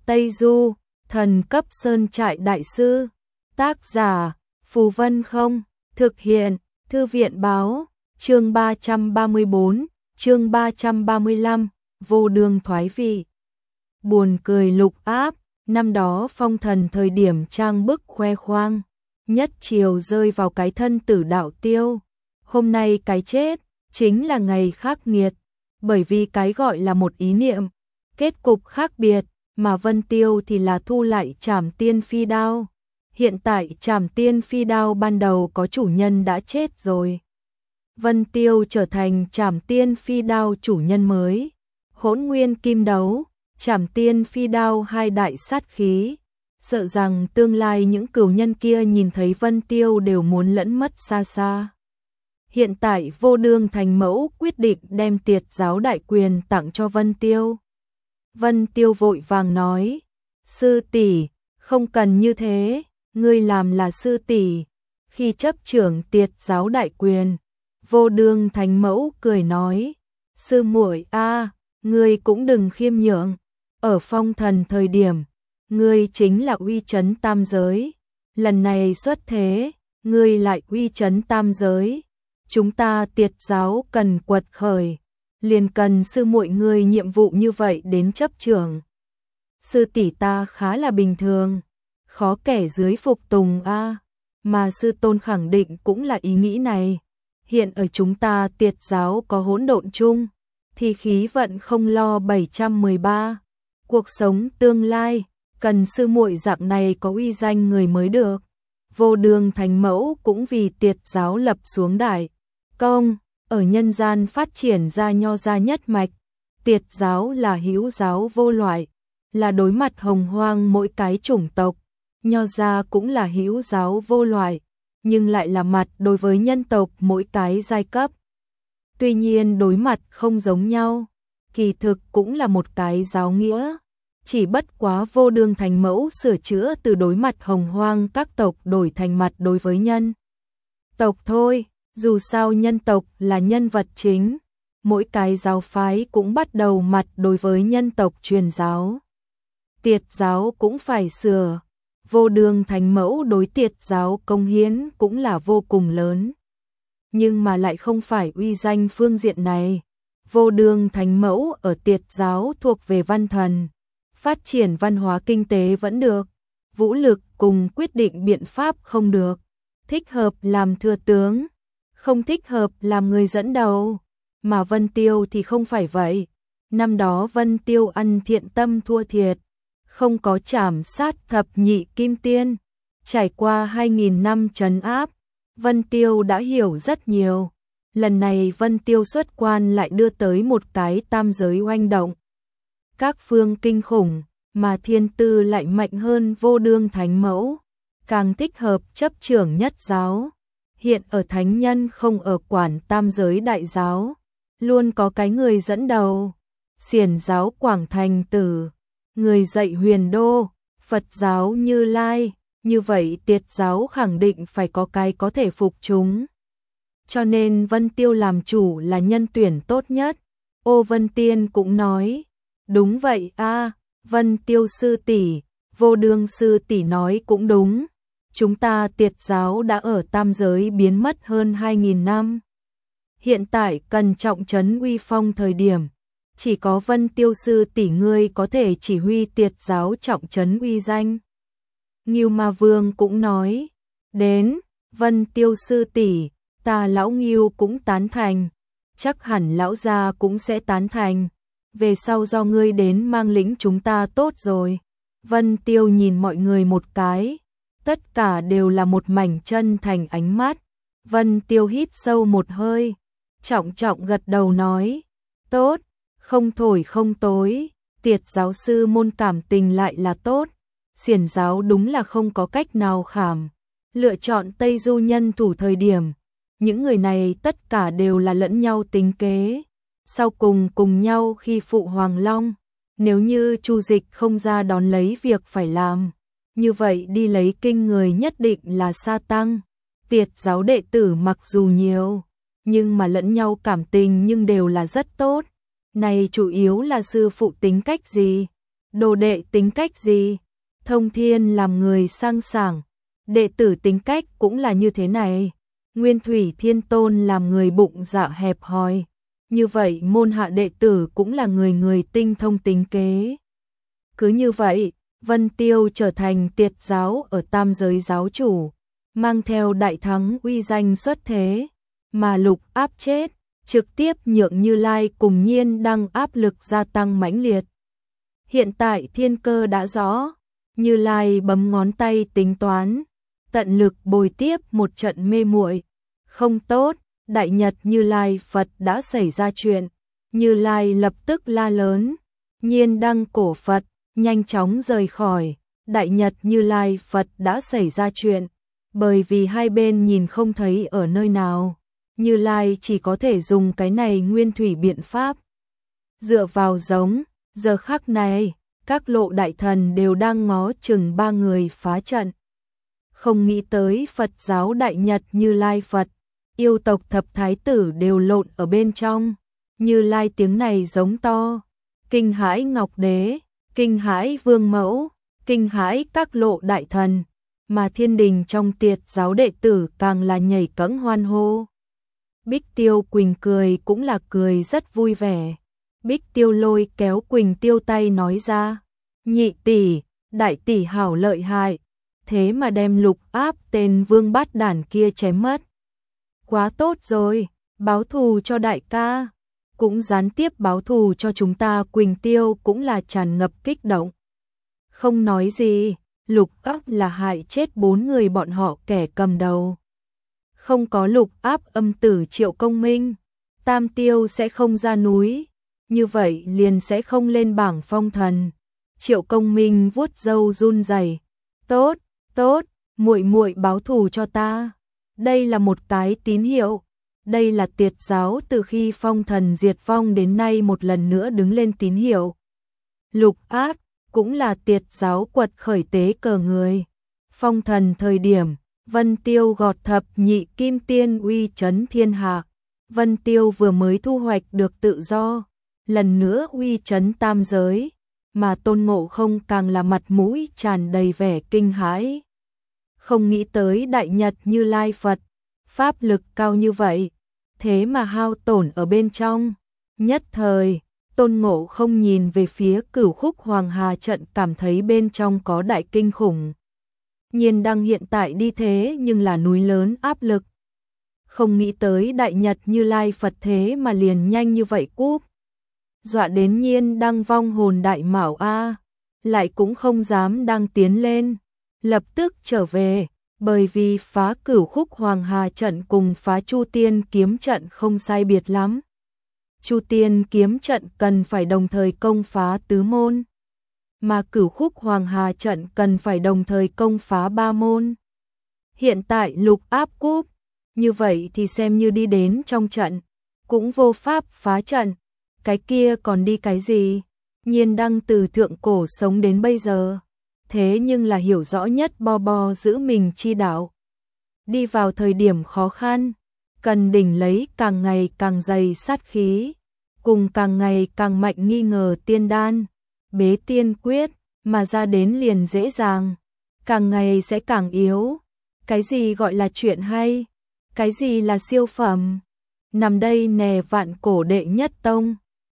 Tây Du, thần cấp sơn trại đại sư. Tác giả, Phù Vân Không. Thực hiện, Thư viện Báo. Chương 334, chương 335, vô đường thoái vị. Buồn cười lục áp, năm đó Phong Thần thời điểm trang bức khoe khoang, nhất chiều rơi vào cái thân Tử Đạo Tiêu. Hôm nay cái chết, chính là ngày khắc nghiệt, bởi vì cái gọi là một ý niệm, kết cục khác biệt, mà Vân Tiêu thì là thu lại Trảm Tiên Phi Đao. Hiện tại Trảm Tiên Phi Đao ban đầu có chủ nhân đã chết rồi. Vân Tiêu trở thành Trảm Tiên Phi Đao chủ nhân mới. Hỗn Nguyên Kim Đấu, Trảm Tiên Phi Đao hai đại sát khí. Sợ rằng tương lai những cửu nhân kia nhìn thấy Vân Tiêu đều muốn lẫn mất xa xa. Hiện tại Vô Đương Thành Mẫu quyết định đem Tiệt giáo đại quyền tặng cho Vân Tiêu. Vân Tiêu vội vàng nói, sư tỷ, không cần như thế, ngươi làm là sư tỷ. Khi chấp trưởng Tiệt giáo đại quyền, Vô Đương Thành Mẫu cười nói, sư muội a, ngươi cũng đừng khiêm nhượng, ở Phong Thần thời điểm, ngươi chính là uy chấn tam giới, lần này xuất thế, ngươi lại uy chấn tam giới, chúng ta Tiệt giáo cần quật khởi, liền cần sư muội ngươi nhiệm vụ như vậy đến chấp trưởng. Sư tỷ ta khá là bình thường, khó kẻ dưới phục tùng a, mà sư tôn khẳng định cũng là ý nghĩ này. Hiện ở chúng ta Tiệt giáo có hỗn độn chung, thì khí vận không lo 713. Cuộc sống tương lai, cần sư muội dạng này có uy danh người mới được. Vô Đương Thành Mẫu cũng vì Tiệt giáo lập xuống đại công, ở nhân gian phát triển ra nho gia nhất mạch. Tiệt giáo là hữu giáo vô loại, là đối mặt hồng hoang mỗi cái chủng tộc. Nho gia cũng là hữu giáo vô loại, nhưng lại là mặt đối với nhân tộc mỗi cái giai cấp. Tuy nhiên đối mặt không giống nhau, kỳ thực cũng là một cái giáo nghĩa. Chỉ bất quá Vô Đương Thành Mẫu sửa chữa từ đối mặt hồng hoang các tộc đổi thành mặt đối với nhân tộc thôi. Dù sao nhân tộc là nhân vật chính, mỗi cái giáo phái cũng bắt đầu mặt đối với nhân tộc truyền giáo. Tiệt giáo cũng phải sửa. Vô Đương Thành Mẫu đối Tiệt giáo công hiến cũng là vô cùng lớn. Nhưng mà lại không phải uy danh phương diện này. Vô Đương Thành Mẫu ở Tiệt giáo thuộc về văn thần, phát triển văn hóa kinh tế vẫn được, vũ lực cùng quyết định biện pháp không được. Thích hợp làm thừa tướng, không thích hợp làm người dẫn đầu. Mà Vân Tiêu thì không phải vậy. Năm đó Vân Tiêu ăn thiện tâm thua thiệt, không có trảm sát thập nhị kim tiên. Trải qua 2000 năm trấn áp, Vân Tiêu đã hiểu rất nhiều. Lần này Vân Tiêu xuất quan lại đưa tới một cái tam giới oanh động. Các phương kinh khủng, mà thiên tư lại mạnh hơn Vô Đương Thánh Mẫu, càng thích hợp chấp trưởng nhất giáo. Hiện ở thánh nhân không ở quản tam giới đại giáo, luôn có cái người dẫn đầu. Xiển giáo Quảng Thành Tử, người dạy Huyền Đô, Phật giáo Như Lai, như vậy Tiệt giáo khẳng định phải có cái có thể phục chúng. Cho nên Vân Tiêu làm chủ là nhân tuyển tốt nhất. Ô Vân Tiên cũng nói, đúng vậy a, Vân Tiêu sư tỷ, Vô Đương sư tỷ nói cũng đúng. Chúng ta Tiệt giáo đã ở tam giới biến mất hơn 2000 năm. Hiện tại cần trọng trấn uy phong thời điểm, chỉ có Vân Tiêu sư tỷ ngươi có thể chỉ huy Tiệt giáo trọng trấn uy danh. Ngưu Ma Vương cũng nói, đến, Vân Tiêu sư tỷ, ta lão Ngưu cũng tán thành, chắc hẳn lão gia cũng sẽ tán thành. Về sau do ngươi đến mang lĩnh chúng ta tốt rồi. Vân Tiêu nhìn mọi người một cái, tất cả đều là một mảnh chân thành ánh mắt. Vân Tiêu hít sâu một hơi, trọng trọng gật đầu nói, tốt, không thổi không tối. Tiệt giáo sư môn cảm tình lại là tốt. Xiển giáo đúng là không có cách nào khảm. Lựa chọn Tây Du nhân thủ thời điểm, những người này tất cả đều là lẫn nhau tính kế. Sau cùng cùng nhau khi phụ Hoàng Long, nếu như Chu Dịch không ra đón lấy việc phải làm, như vậy đi lấy kinh người nhất định là sa tăng. Tiệt giáo đệ tử mặc dù nhiều, nhưng mà lẫn nhau cảm tình nhưng đều là rất tốt. Này chủ yếu là sư phụ tính cách gì? Đồ đệ tính cách gì? Thông Thiên làm người sang sảng, đệ tử tính cách cũng là như thế này. Nguyên Thủy Thiên Tôn làm người bụng dạ hẹp hòi, như vậy môn hạ đệ tử cũng là người người tinh thông tính kế. Cứ như vậy, Vân Tiêu trở thành Tiệt giáo ở tam giới giáo chủ, mang theo đại thắng uy danh xuất thế, mà Lục Áp chết, trực tiếp nhượng Như Lai cùng Nhiên Đăng áp lực gia tăng mãnh liệt. Hiện tại thiên cơ đã rõ, Như Lai bấm ngón tay tính toán, tận lực bồi tiếp một trận mê muội. Không tốt, Đại Nhật Như Lai Phật đã xảy ra chuyện. Như Lai lập tức la lớn, Nhiên Đăng cổ Phật, nhanh chóng rời khỏi. Đại Nhật Như Lai Phật đã xảy ra chuyện, bởi vì hai bên nhìn không thấy ở nơi nào. Như Lai chỉ có thể dùng cái này nguyên thủy biện pháp. Dựa vào giống, giờ khắc này, các lộ đại thần đều đang ngó chừng ba người phá trận. Không nghĩ tới Phật giáo Đại Nhật Như Lai Phật, yêu tộc thập thái tử đều lộn ở bên trong. Như Lai tiếng này giống to, kinh hãi Ngọc Đế, kinh hãi Vương Mẫu, kinh hãi các lộ đại thần, mà thiên đình trong Tiệt giáo đệ tử càng là nhảy cẫng hoan hô. Bích Tiêu Quỳnh cười cũng là cười rất vui vẻ. Bích Tiêu lôi kéo Quỳnh Tiêu tay nói ra, nhị tỷ, đại tỷ hảo lợi hại, thế mà đem Lục Áp tên vương bát đản kia chém mất. Quá tốt rồi, báo thù cho đại ca, cũng gián tiếp báo thù cho chúng ta. Quỳnh Tiêu cũng là tràn ngập kích động. Không nói gì, Lục Áp là hại chết 4 người bọn họ kẻ cầm đầu. Không có Lục Áp âm tử Triệu Công Minh, Tam Tiêu sẽ không ra núi, như vậy liền sẽ không lên bảng phong thần. Triệu Công Minh vuốt râu run rẩy, tốt, tốt, muội muội báo thù cho ta. Đây là một cái tín hiệu. Đây là Tiệt giáo từ khi phong thần diệt vong đến nay một lần nữa đứng lên tín hiệu. Lục Áp cũng là Tiệt giáo quật khởi tế cờ người. Phong thần thời điểm, Vân Tiêu gọt thập nhị kim tiên uy chấn thiên hạ. Vân Tiêu vừa mới thu hoạch được tự do, lần nữa uy chấn tam giới, mà Tôn Ngộ Không càng là mặt mũi tràn đầy vẻ kinh hãi. Không nghĩ tới Đại Nhật Như Lai Phật, pháp lực cao như vậy, thế mà hao tổn ở bên trong. Nhất thời, Tôn Ngộ Không nhìn về phía Cửu Khúc Hoàng Hà trận cảm thấy bên trong có đại kinh khủng. Nhiên Đăng hiện tại đi thế nhưng là núi lớn áp lực. Không nghĩ tới Đại Nhật Như Lai Phật thế mà liền nhanh như vậy cúp. Dọa đến Nhiên Đăng vong hồn đại mạo a, lại cũng không dám đang tiến lên, lập tức trở về, bởi vì phá Cửu Khúc Hoàng Hà trận cùng phá Chu Tiên kiếm trận không sai biệt lắm. Chu Tiên kiếm trận cần phải đồng thời công phá tứ môn, mà Cửu Khúc Hoàng Hà trận cần phải đồng thời công phá ba môn. Hiện tại Lục Áp cúp, như vậy thì xem như đi đến trong trận, cũng vô pháp phá trận, cái kia còn đi cái gì? Nhiên Đăng từ thượng cổ sống đến bây giờ, thế nhưng là hiểu rõ nhất bo bo giữ mình chi đạo. Đi vào thời điểm khó khăn, cần đỉnh lấy càng ngày càng dày sát khí, cùng càng ngày càng mạnh nghi ngờ tiên đan, bế tiên quyết, mà ra đến liền dễ dàng, càng ngày sẽ càng yếu. Cái gì gọi là chuyện hay? Cái gì là siêu phẩm? Nằm đây nè vạn cổ đệ nhất tông,